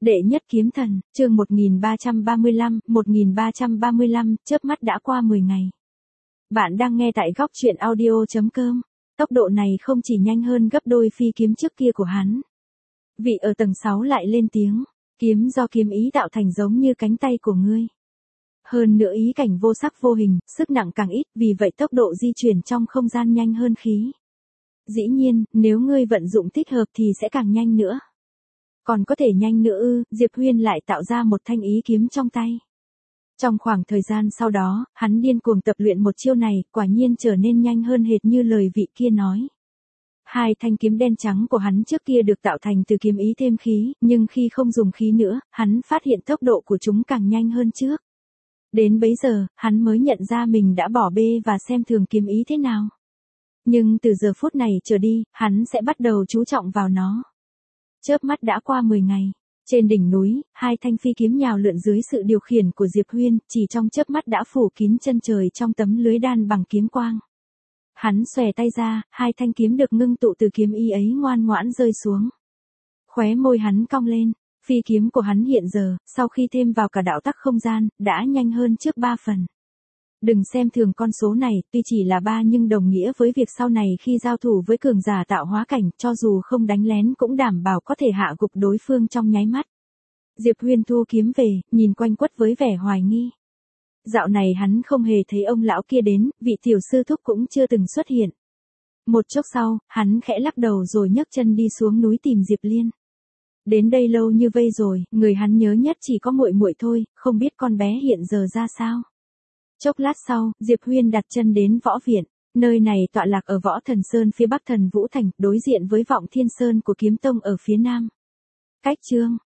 Đệ nhất kiếm thần, chương 1335, chớp mắt đã qua 10 ngày. Bạn đang nghe tại góc truyện audio.com. Tốc độ này không chỉ nhanh hơn gấp đôi phi kiếm trước kia của hắn. Vị ở tầng 6 lại lên tiếng, kiếm do kiếm ý tạo thành giống như cánh tay của ngươi. Hơn nữa ý cảnh vô sắc vô hình, sức nặng càng ít, vì vậy tốc độ di chuyển trong không gian nhanh hơn khí. Dĩ nhiên, nếu ngươi vận dụng thích hợp thì sẽ càng nhanh nữa. Còn có thể nhanh nữa ư? Diệp Huyên lại tạo ra một thanh ý kiếm trong tay. Trong khoảng thời gian sau đó, hắn điên cuồng tập luyện một chiêu này, quả nhiên trở nên nhanh hơn hệt như lời vị kia nói. Hai thanh kiếm đen trắng của hắn trước kia được tạo thành từ kiếm ý thêm khí, nhưng khi không dùng khí nữa, hắn phát hiện tốc độ của chúng càng nhanh hơn trước. Đến bấy giờ, hắn mới nhận ra mình đã bỏ bê và xem thường kiếm ý thế nào. Nhưng từ giờ phút này trở đi, hắn sẽ bắt đầu chú trọng vào nó. Chớp mắt đã qua 10 ngày. Trên đỉnh núi, hai thanh phi kiếm nhào lượn dưới sự điều khiển của Diệp Huyên, chỉ trong chớp mắt đã phủ kín chân trời trong tấm lưới đan bằng kiếm quang. Hắn xòe tay ra, hai thanh kiếm được ngưng tụ từ kiếm ý ấy ngoan ngoãn rơi xuống. Khóe môi hắn cong lên, phi kiếm của hắn hiện giờ, sau khi thêm vào cả đạo tắc không gian, đã nhanh hơn trước 3 phần. Đừng xem thường con số này, tuy chỉ là 3 nhưng đồng nghĩa với việc sau này khi giao thủ với cường giả tạo hóa cảnh, cho dù không đánh lén cũng đảm bảo có thể hạ gục đối phương trong nháy mắt. Diệp Huyên thu kiếm về, nhìn quanh quất với vẻ hoài nghi. Dạo này hắn không hề thấy ông lão kia đến, vị tiểu sư thúc cũng chưa từng xuất hiện. Một chốc sau, hắn khẽ lắc đầu rồi nhấc chân đi xuống núi tìm Diệp Liên. Đến đây lâu như vây rồi, người hắn nhớ nhất chỉ có muội muội thôi, không biết con bé hiện giờ ra sao. Chốc lát sau, Diệp Huyên đặt chân đến võ viện, nơi này tọa lạc ở Võ Thần Sơn phía bắc Thần Vũ Thành, đối diện với Vọng Thiên Sơn của Kiếm Tông ở phía nam. Cách chương